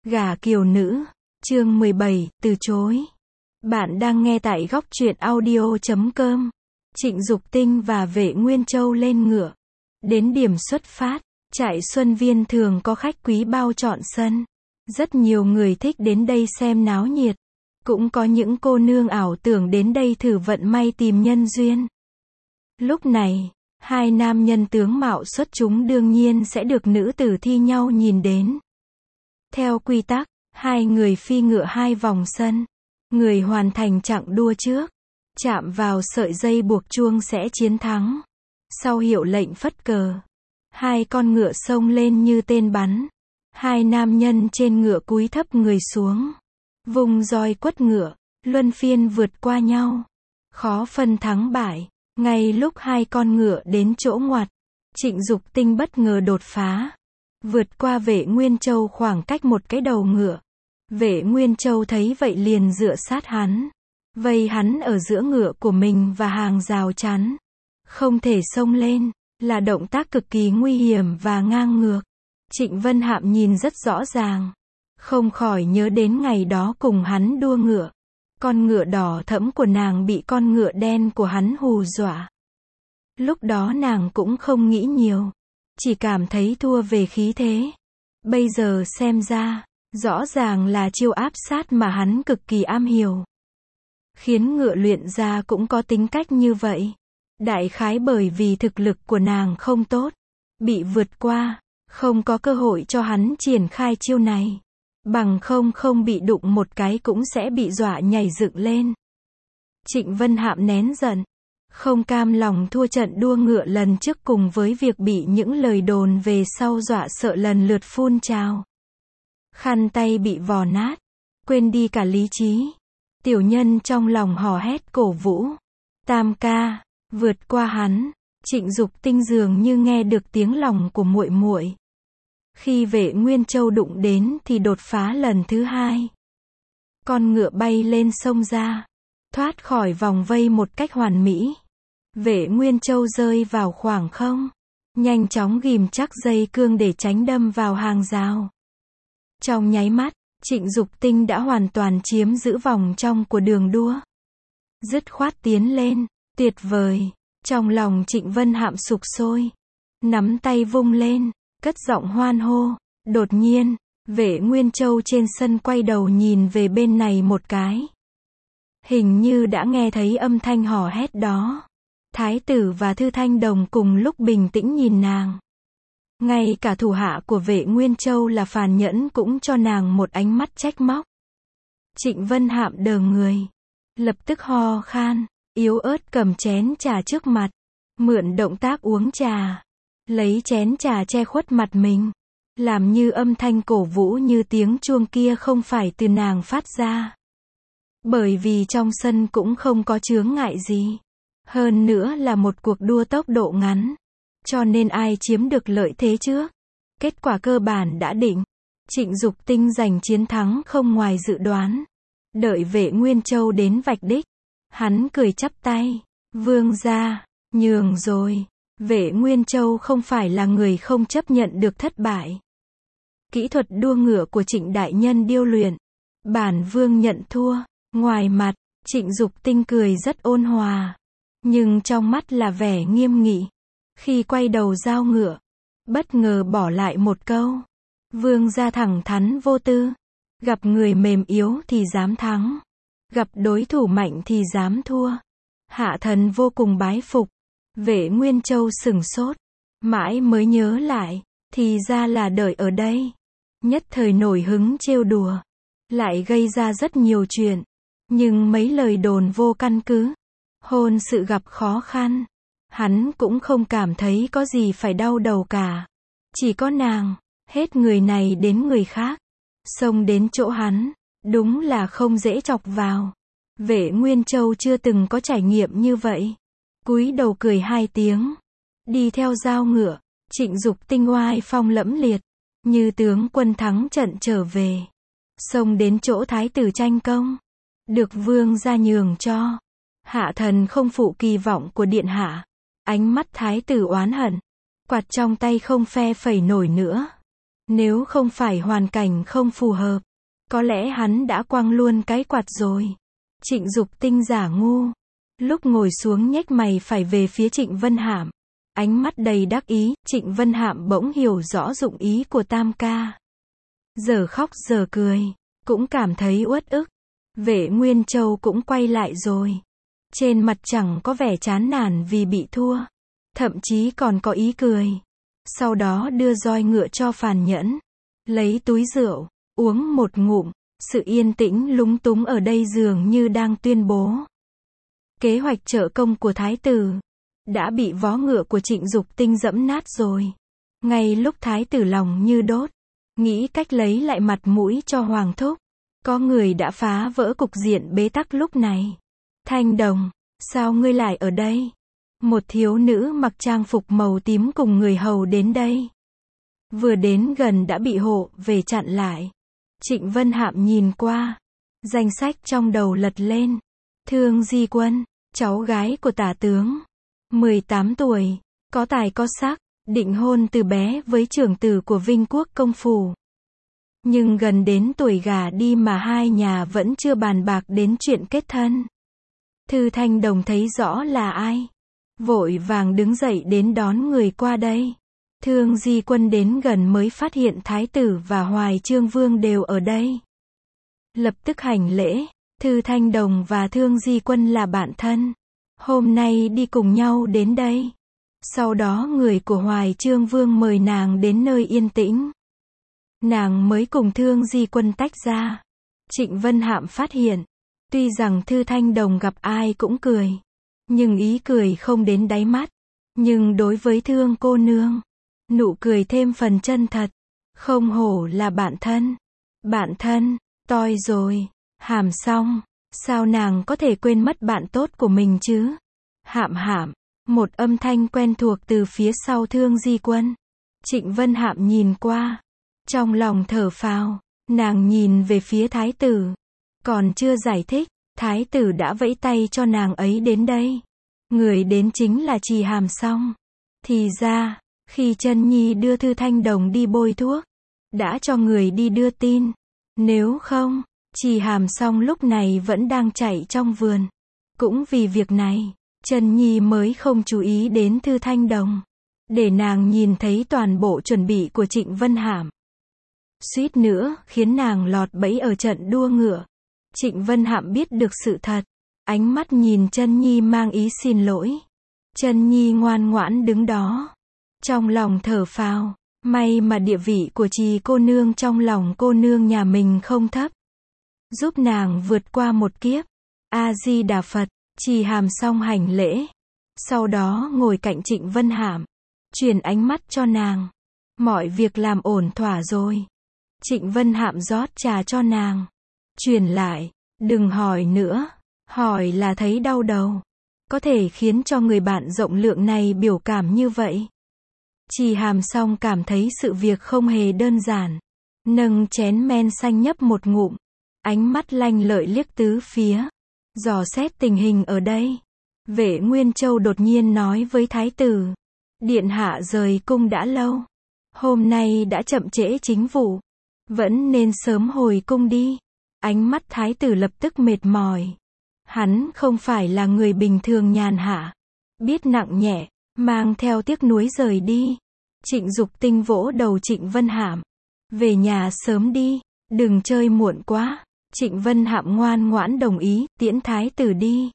Gả kiều nữ, chương 17, từ chối. Bạn đang nghe tại góc truyện audio.com. Trịnh Dục Tinh và Vệ Nguyên Châu lên ngựa. Đến điểm xuất phát, trại Xuân Viên thường có khách quý bao trọn sân. Rất nhiều người thích đến đây xem náo nhiệt. Cũng có những cô nương ảo tưởng đến đây thử vận may tìm nhân duyên. Lúc này, hai nam nhân tướng mạo xuất chúng đương nhiên sẽ được nữ tử thi nhau nhìn đến. Theo quy tắc, hai người phi ngựa hai vòng sân. Người hoàn thành chặng đua trước, chạm vào sợi dây buộc chuông sẽ chiến thắng. Sau hiệu lệnh phất cờ, hai con ngựa xông lên như tên bắn. Hai nam nhân trên ngựa cúi thấp người xuống, vùng roi quất ngựa, luân phiên vượt qua nhau. Khó phân thắng bại. Ngay lúc hai con ngựa đến chỗ ngoặt, Trịnh Dục Tinh bất ngờ đột phá, vượt qua Vệ Nguyên Châu khoảng cách một cái đầu ngựa. Vệ Nguyên Châu thấy vậy liền dựa sát hắn, vây hắn ở giữa ngựa của mình và hàng rào chắn. Không thể xông lên, là động tác cực kỳ nguy hiểm và ngang ngược. Trịnh Vân Hạm nhìn rất rõ ràng, không khỏi nhớ đến ngày đó cùng hắn đua ngựa. Con ngựa đỏ thẫm của nàng bị con ngựa đen của hắn hù dọa. Lúc đó nàng cũng không nghĩ nhiều, chỉ cảm thấy thua về khí thế. Bây giờ xem ra, rõ ràng là chiêu áp sát mà hắn cực kỳ am hiểu. Khiến ngựa luyện ra cũng có tính cách như vậy. Đại khái bởi vì thực lực của nàng không tốt, bị vượt qua, không có cơ hội cho hắn triển khai chiêu này. Bằng không bị đụng một cái cũng sẽ bị dọa nhảy dựng lên. Trịnh Vân Hạm nén giận, không cam lòng thua trận đua ngựa lần trước cùng với việc bị những lời đồn về sau dọa sợ lần lượt phun trào. Khăn tay bị vò nát, quên đi cả lý trí. Tiểu nhân trong lòng hò hét cổ vũ. Tam ca, vượt qua hắn. Trịnh Dục Tinh dường như nghe được tiếng lòng của muội muội. Khi Vệ Nguyên Châu đụng đến thì đột phá lần thứ hai. Con ngựa bay lên sông ra, thoát khỏi vòng vây một cách hoàn mỹ. Vệ Nguyên Châu rơi vào khoảng không, nhanh chóng ghim chắc dây cương để tránh đâm vào hàng rào. Trong nháy mắt, Trịnh Dục Tinh đã hoàn toàn chiếm giữ vòng trong của đường đua. Dứt khoát tiến lên, tuyệt vời. Trong lòng Trịnh Vân Hạm sục sôi, nắm tay vung lên, cất giọng hoan hô. Đột nhiên, Vệ Nguyên Châu trên sân quay đầu nhìn về bên này một cái. Hình như đã nghe thấy âm thanh hò hét đó. Thái tử và Thư Thanh Đồng cùng lúc bình tĩnh nhìn nàng. Ngay cả thủ hạ của Vệ Nguyên Châu là Phàn Nhẫn cũng cho nàng một ánh mắt trách móc. Trịnh Vân Hạm đờ người, lập tức ho khan, yếu ớt cầm chén trà trước mặt, mượn động tác uống trà, lấy chén trà che khuất mặt mình, làm như âm thanh cổ vũ như tiếng chuông kia không phải từ nàng phát ra. Bởi vì trong sân cũng không có chướng ngại gì, hơn nữa là một cuộc đua tốc độ ngắn, cho nên ai chiếm được lợi thế trước. Kết quả cơ bản đã định, Trịnh Dục Tinh giành chiến thắng không ngoài dự đoán. Đợi Vệ Nguyên Châu đến vạch đích, hắn cười chắp tay, vương gia, nhường rồi. Vệ Nguyên Châu không phải là người không chấp nhận được thất bại. Kỹ thuật đua ngựa của Trịnh đại nhân điêu luyện, bản vương nhận thua. Ngoài mặt, Trịnh Dục Tinh cười rất ôn hòa, nhưng trong mắt là vẻ nghiêm nghị. Khi quay đầu giao ngựa, bất ngờ bỏ lại một câu, vương gia thẳng thắn vô tư, gặp người mềm yếu thì dám thắng, gặp đối thủ mạnh thì dám thua. Hạ thần vô cùng bái phục. Vệ Nguyên Châu sửng sốt, mãi mới nhớ lại, thì ra là đợi ở đây. Nhất thời nổi hứng trêu đùa, lại gây ra rất nhiều chuyện. Nhưng mấy lời đồn vô căn cứ, hôn sự gặp khó khăn, hắn cũng không cảm thấy có gì phải đau đầu cả. Chỉ có nàng, hết người này đến người khác, xông đến chỗ hắn, đúng là không dễ chọc vào. Vệ Nguyên Châu chưa từng có trải nghiệm như vậy. Cúi đầu cười hai tiếng, đi theo giao ngựa. Trịnh Dục Tinh oai phong lẫm liệt, như tướng quân thắng trận trở về, xông đến chỗ thái tử tranh công, được vương gia nhường cho. Hạ thần không phụ kỳ vọng của điện hạ. Ánh mắt thái tử oán hận, quạt trong tay không phe phẩy nổi nữa. Nếu không phải hoàn cảnh không phù hợp, có lẽ hắn đã quăng luôn cái quạt rồi. Trịnh Dục Tinh giả ngu. Lúc ngồi xuống nhếch mày phải về phía Trịnh Vân Hạm. Ánh mắt đầy đắc ý, Trịnh Vân Hạm bỗng hiểu rõ dụng ý của Tam ca. Giờ khóc giờ cười, cũng cảm thấy uất ức. Vệ Nguyên Châu cũng quay lại rồi. Trên mặt chẳng có vẻ chán nản vì bị thua. Thậm chí còn có ý cười. Sau đó đưa roi ngựa cho Phàn Nhẫn. Lấy túi rượu, uống một ngụm. Sự yên tĩnh lúng túng ở đây dường như đang tuyên bố. Kế hoạch trợ công của Thái tử đã bị vó ngựa của Trịnh Dục Tinh dẫm nát rồi. Ngay lúc Thái tử lòng như đốt, nghĩ cách lấy lại mặt mũi cho Hoàng thúc, có người đã phá vỡ cục diện bế tắc lúc này. Thanh Đồng, sao ngươi lại ở đây? Một thiếu nữ mặc trang phục màu tím cùng người hầu đến đây. Vừa đến gần đã bị hộ về chặn lại. Trịnh Vân Hạm nhìn qua, danh sách trong đầu lật lên. Thương Di Quân, cháu gái của tả tướng, 18 tuổi, có tài có sắc, định hôn từ bé với trưởng tử của Vinh Quốc công phủ. Nhưng gần đến tuổi gả đi mà hai nhà vẫn chưa bàn bạc đến chuyện kết thân. Thư Thanh Đồng thấy rõ là ai, vội vàng đứng dậy đến đón người qua đây. Thương Di Quân đến gần mới phát hiện Thái tử và Hoài Chương Vương đều ở đây. Lập tức hành lễ. Thư Thanh Đồng và Thương Di Quân là bạn thân. Hôm nay đi cùng nhau đến đây. Sau đó người của Hoài Chương Vương mời nàng đến nơi yên tĩnh. Nàng mới cùng Thương Di Quân tách ra. Trịnh Vân Hạm phát hiện, tuy rằng Thư Thanh Đồng gặp ai cũng cười, nhưng ý cười không đến đáy mắt. Nhưng đối với Thương cô nương, nụ cười thêm phần chân thật. Không hổ là bạn thân. Bạn thân, toi rồi. Hàm xong, sao nàng có thể quên mất bạn tốt của mình chứ? Hạm Hạm, một âm thanh quen thuộc từ phía sau Thương Di Quân. Trịnh Vân Hạm nhìn qua, trong lòng thở phào, nàng nhìn về phía Thái tử. Còn chưa giải thích, Thái tử đã vẫy tay cho nàng ấy đến đây. Người đến chính là Trì Hàm Song. Thì ra, khi Chân Nhi đưa Thư Thanh Đồng đi bôi thuốc, đã cho người đi đưa tin. Nếu không, Trì Hàm Song lúc này vẫn đang chạy trong vườn. Cũng vì việc này, Chân Nhi mới không chú ý đến Thư Thanh Đồng. Để nàng nhìn thấy toàn bộ chuẩn bị của Trịnh Vân Hạm. Suýt nữa, khiến nàng lọt bẫy ở trận đua ngựa. Trịnh Vân Hạm biết được sự thật. Ánh mắt nhìn Chân Nhi mang ý xin lỗi. Chân Nhi ngoan ngoãn đứng đó. Trong lòng thở phào. May mà địa vị của Trì cô nương trong lòng cô nương nhà mình không thấp. Giúp nàng vượt qua một kiếp. A-di-đà Phật. Trì Hàm Song hành lễ. Sau đó ngồi cạnh Trịnh Vân Hạm. Truyền ánh mắt cho nàng. Mọi việc làm ổn thỏa rồi. Trịnh Vân Hạm rót trà cho nàng. Truyền lại. Đừng hỏi nữa. Hỏi là thấy đau đầu. Có thể khiến cho người bạn rộng lượng này biểu cảm như vậy. Trì Hàm Song cảm thấy sự việc không hề đơn giản. Nâng chén men xanh nhấp một ngụm. Ánh mắt lanh lợi liếc tứ phía. Dò xét tình hình ở đây. Vệ Nguyên Châu đột nhiên nói với Thái tử. Điện hạ rời cung đã lâu. Hôm nay đã chậm trễ chính vụ. Vẫn nên sớm hồi cung đi. Ánh mắt Thái tử lập tức mệt mỏi. Hắn không phải là người bình thường nhàn hạ. Biết nặng nhẹ, mang theo tiếc nuối rời đi. Trịnh Dục Tinh vỗ đầu Trịnh Vân Hạm. Về nhà sớm đi, đừng chơi muộn quá. Trịnh Vân Hạm ngoan ngoãn đồng ý, tiễn Thái tử đi.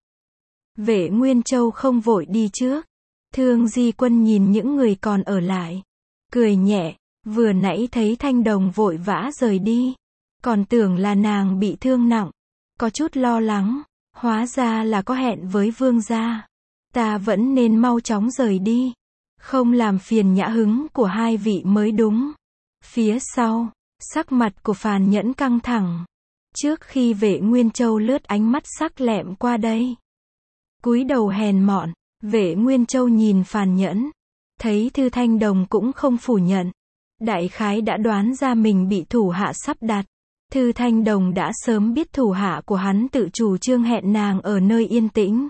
Vệ Nguyên Châu không vội đi trước. Thương Di Quân nhìn những người còn ở lại. Cười nhẹ, vừa nãy thấy Thanh Đồng vội vã rời đi. Còn tưởng là nàng bị thương nặng. Có chút lo lắng, hóa ra là có hẹn với vương gia. Ta vẫn nên mau chóng rời đi. Không làm phiền nhã hứng của hai vị mới đúng. Phía sau, sắc mặt của Phàn Nhẫn căng thẳng. Trước khi Vệ Nguyên Châu lướt ánh mắt sắc lẹm qua đây. Cúi đầu hèn mọn, Vệ Nguyên Châu nhìn Phàn Nhẫn. Thấy Thư Thanh Đồng cũng không phủ nhận. Đại khái đã đoán ra mình bị thủ hạ sắp đặt. Thư Thanh Đồng đã sớm biết thủ hạ của hắn tự chủ trương hẹn nàng ở nơi yên tĩnh.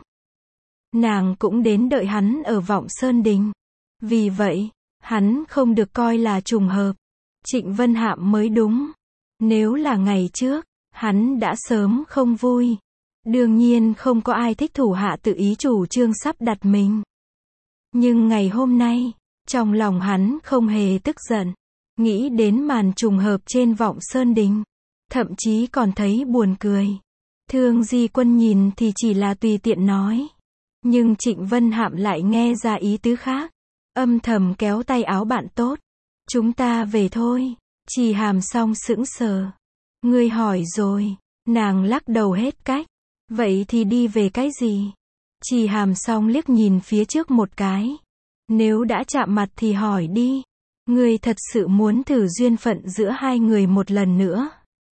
Nàng cũng đến đợi hắn ở Vọng Sơn Đình. Vì vậy, hắn không được coi là trùng hợp. Trịnh Vân Hạm mới đúng. Nếu là ngày trước, hắn đã sớm không vui. Đương nhiên không có ai thích thủ hạ tự ý chủ trương sắp đặt mình. Nhưng ngày hôm nay, trong lòng hắn không hề tức giận. Nghĩ đến màn trùng hợp trên Vọng Sơn Đình. Thậm chí còn thấy buồn cười. Thương Di Quân nhìn thì chỉ là tùy tiện nói. Nhưng Trịnh Vân Hạm lại nghe ra ý tứ khác. Âm thầm kéo tay áo bạn tốt. Chúng ta về thôi. Trì Hàm Song sững sờ. Ngươi hỏi rồi. Nàng lắc đầu hết cách. Vậy thì đi về cái gì? Trì Hàm Song liếc nhìn phía trước một cái. Nếu đã chạm mặt thì hỏi đi. Ngươi thật sự muốn thử duyên phận giữa hai người một lần nữa?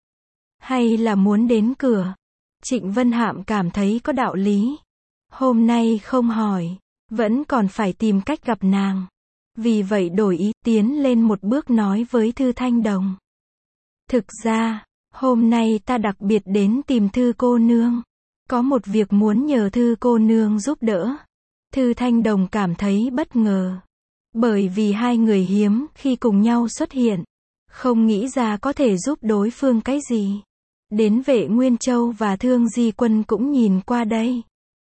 Hay là muốn đến cửa? Trịnh Vân Hạm cảm thấy có đạo lý. Hôm nay không hỏi, vẫn còn phải tìm cách gặp nàng. Vì vậy đổi ý, tiến lên một bước nói với Thư Thanh Đồng. Thực ra, hôm nay ta đặc biệt đến tìm Thư cô nương. Có một việc muốn nhờ Thư cô nương giúp đỡ. Thư Thanh Đồng cảm thấy bất ngờ. Bởi vì hai người hiếm khi cùng nhau xuất hiện. Không nghĩ ra có thể giúp đối phương cái gì. Đến Vệ Nguyên Châu và Thương Di Quân cũng nhìn qua đây.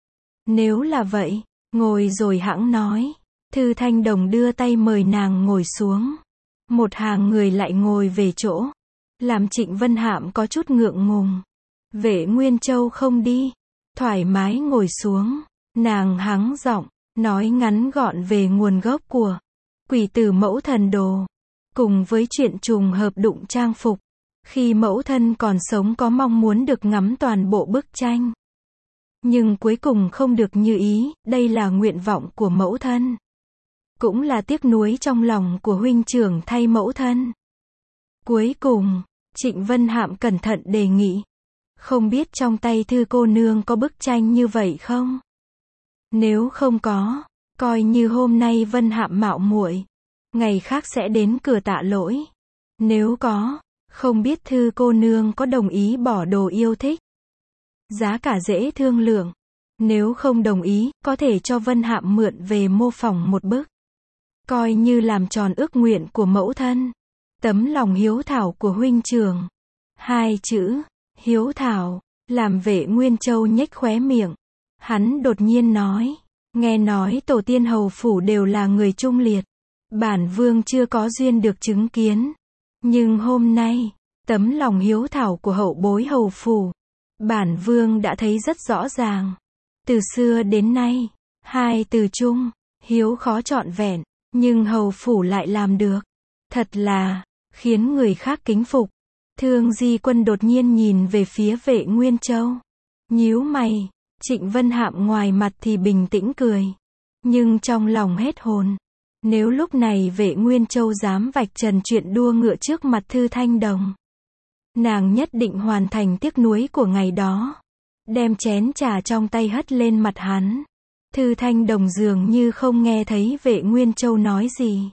Nếu là vậy, ngồi rồi hẵng nói. Thư Thanh Đồng đưa tay mời nàng ngồi xuống. Một hàng người lại ngồi về chỗ. Làm Trịnh Vân Hạm có chút ngượng ngùng. Vệ Nguyên Châu không đi. Thoải mái ngồi xuống. Nàng hắng giọng, nói ngắn gọn về nguồn gốc của Quỷ Tử Mẫu Thần Đồ. Cùng với chuyện trùng hợp đụng trang phục. Khi mẫu thân còn sống có mong muốn được ngắm toàn bộ bức tranh. Nhưng cuối cùng không được như ý, đây là nguyện vọng của mẫu thân. Cũng là tiếc nuối trong lòng của huynh trưởng thay mẫu thân. Cuối cùng, Trịnh Vân Hạm cẩn thận đề nghị. Không biết trong tay Thư cô nương có bức tranh như vậy không? Nếu không có, coi như hôm nay Vân Hạm mạo muội, ngày khác sẽ đến cửa tạ lỗi. Nếu có, không biết Thư cô nương có đồng ý bỏ đồ yêu thích. Giá cả dễ thương lượng. Nếu không đồng ý, có thể cho Vân Hạm mượn về mô phỏng một bức. Coi như làm tròn ước nguyện của mẫu thân. Tấm lòng hiếu thảo của huynh trưởng. Hai chữ, hiếu thảo, làm Vệ Nguyên Châu nhếch khóe miệng. Hắn đột nhiên nói, nghe nói tổ tiên hầu phủ đều là người trung liệt. Bản vương chưa có duyên được chứng kiến. Nhưng hôm nay, tấm lòng hiếu thảo của hậu bối hầu phủ, bản vương đã thấy rất rõ ràng. Từ xưa đến nay, hai từ trung, hiếu khó trọn vẹn, nhưng hầu phủ lại làm được. Thật là, khiến người khác kính phục. Thương Di Quân đột nhiên nhìn về phía Vệ Nguyên Châu. Nhíu mày, Trịnh Vân Hạm ngoài mặt thì bình tĩnh cười. Nhưng trong lòng hết hồn. Nếu lúc này Vệ Nguyên Châu dám vạch trần chuyện đua ngựa trước mặt Thư Thanh Đồng, nàng nhất định hoàn thành tiếc nuối của ngày đó. Đem chén trà trong tay hất lên mặt hắn. Thư Thanh Đồng dường như không nghe thấy Vệ Nguyên Châu nói gì.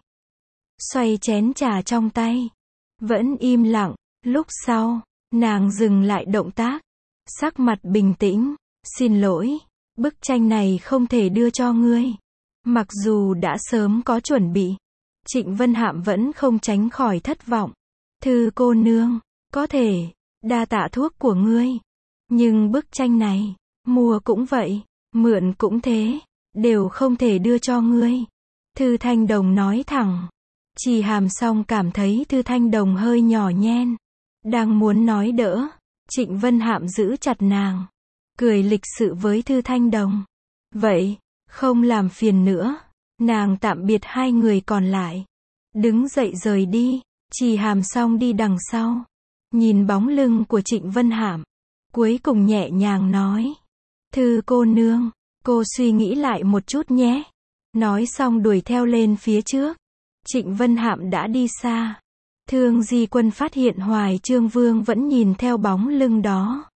Xoay chén trà trong tay. Vẫn im lặng. Lúc sau, nàng dừng lại động tác. Sắc mặt bình tĩnh. Xin lỗi, bức tranh này không thể đưa cho ngươi. Mặc dù đã sớm có chuẩn bị. Trịnh Vân Hạm vẫn không tránh khỏi thất vọng. Thư cô nương, có thể, đa tạ thuốc của ngươi. Nhưng bức tranh này, mua cũng vậy, mượn cũng thế, đều không thể đưa cho ngươi. Thư Thanh Đồng nói thẳng. Trì Hàm Song cảm thấy Thư Thanh Đồng hơi nhỏ nhen. Đang muốn nói đỡ, Trịnh Vân Hạm giữ chặt nàng. Cười lịch sự với Thư Thanh Đồng. Vậy, không làm phiền nữa. Nàng tạm biệt hai người còn lại. Đứng dậy rời đi. Trì Hàm Song đi đằng sau. Nhìn bóng lưng của Trịnh Vân Hạm. Cuối cùng nhẹ nhàng nói. Thư cô nương, cô suy nghĩ lại một chút nhé. Nói xong đuổi theo lên phía trước. Trịnh Vân Hạm đã đi xa. Thương Di Quân phát hiện Hoài Trương Vương vẫn nhìn theo bóng lưng đó.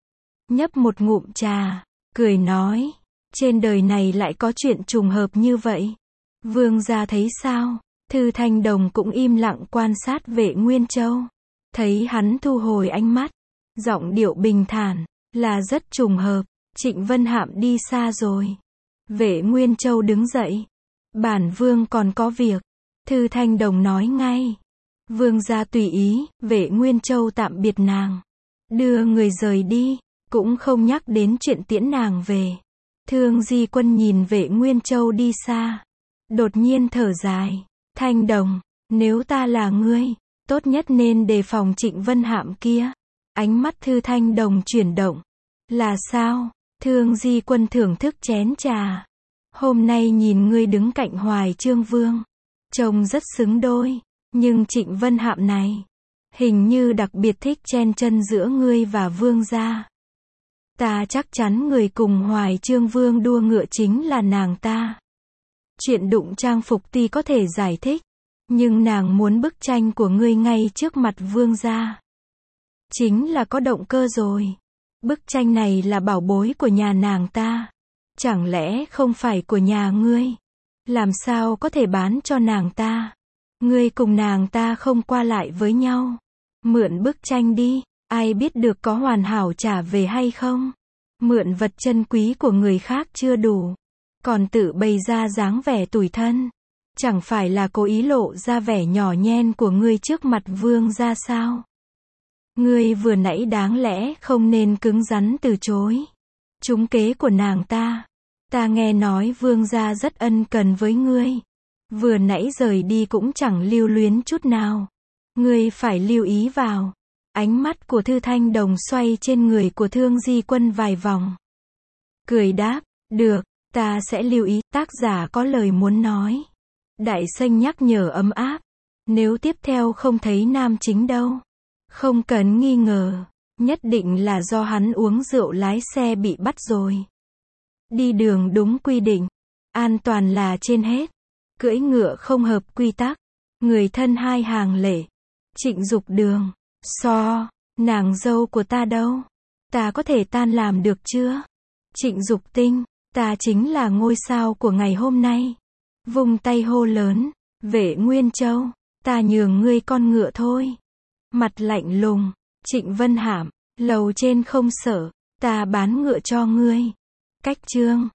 Nhấp một ngụm trà, cười nói. Trên đời này lại có chuyện trùng hợp như vậy. Vương gia thấy sao? Thư Thanh Đồng cũng im lặng quan sát Vệ Nguyên Châu. Thấy hắn thu hồi ánh mắt. Giọng điệu bình thản, là rất trùng hợp. Trịnh Vân Hạm đi xa rồi. Vệ Nguyên Châu đứng dậy. Bản vương còn có việc. Thư Thanh Đồng nói ngay. Vương gia tùy ý, Vệ Nguyên Châu tạm biệt nàng. Đưa người rời đi, cũng không nhắc đến chuyện tiễn nàng về. Thương Di Quân nhìn Vệ Nguyên Châu đi xa. Đột nhiên thở dài. Thanh Đồng, nếu ta là ngươi, tốt nhất nên đề phòng Trịnh Vân Hạm kia. Ánh mắt Thư Thanh Đồng chuyển động. Là sao? Thương Di Quân thưởng thức chén trà. Hôm nay nhìn ngươi đứng cạnh Hoài Chương Vương, trông rất xứng đôi. Nhưng Trịnh Vân Hạm này, hình như đặc biệt thích chen chân giữa ngươi và Vương gia. Ta chắc chắn người cùng Hoài Chương Vương đua ngựa chính là nàng ta. Chuyện đụng trang phục tuy có thể giải thích, nhưng nàng muốn bức tranh của ngươi ngay trước mặt Vương gia. Chính là có động cơ rồi. Bức tranh này là bảo bối của nhà nàng ta. Chẳng lẽ không phải của nhà ngươi? Làm sao có thể bán cho nàng ta? Ngươi cùng nàng ta không qua lại với nhau. Mượn bức tranh đi, ai biết được có hoàn hảo trả về hay không? Mượn vật chân quý của người khác chưa đủ, còn tự bày ra dáng vẻ tủi thân. Chẳng phải là cố ý lộ ra vẻ nhỏ nhen của ngươi trước mặt Vương gia sao? Ngươi vừa nãy đáng lẽ không nên cứng rắn từ chối. Trúng kế của nàng ta. Ta nghe nói Vương gia rất ân cần với ngươi. Vừa nãy rời đi cũng chẳng lưu luyến chút nào. Ngươi phải lưu ý vào. Ánh mắt của Thư Thanh Đồng xoay trên người của Thương Di Quân vài vòng. Cười đáp, được, ta sẽ lưu ý. Tác giả có lời muốn nói. Đại Sênh nhắc nhở ấm áp. Nếu tiếp theo không thấy nam chính đâu, không cần nghi ngờ, nhất định là do hắn uống rượu lái xe bị bắt rồi. Đi đường đúng quy định, an toàn là trên hết. Cưỡi ngựa không hợp quy tắc, người thân hai hàng lệ. Trịnh Dục Đường, nàng dâu của ta đâu? Ta có thể tan làm được chưa? Trịnh Dục Tinh, ta chính là ngôi sao của ngày hôm nay. Vung tay hô lớn, Vệ Nguyên Châu, ta nhường ngươi con ngựa thôi. Mặt lạnh lùng, Trịnh Vân Hạm, lầu trên không sợ, ta bán ngựa cho ngươi. Cách chương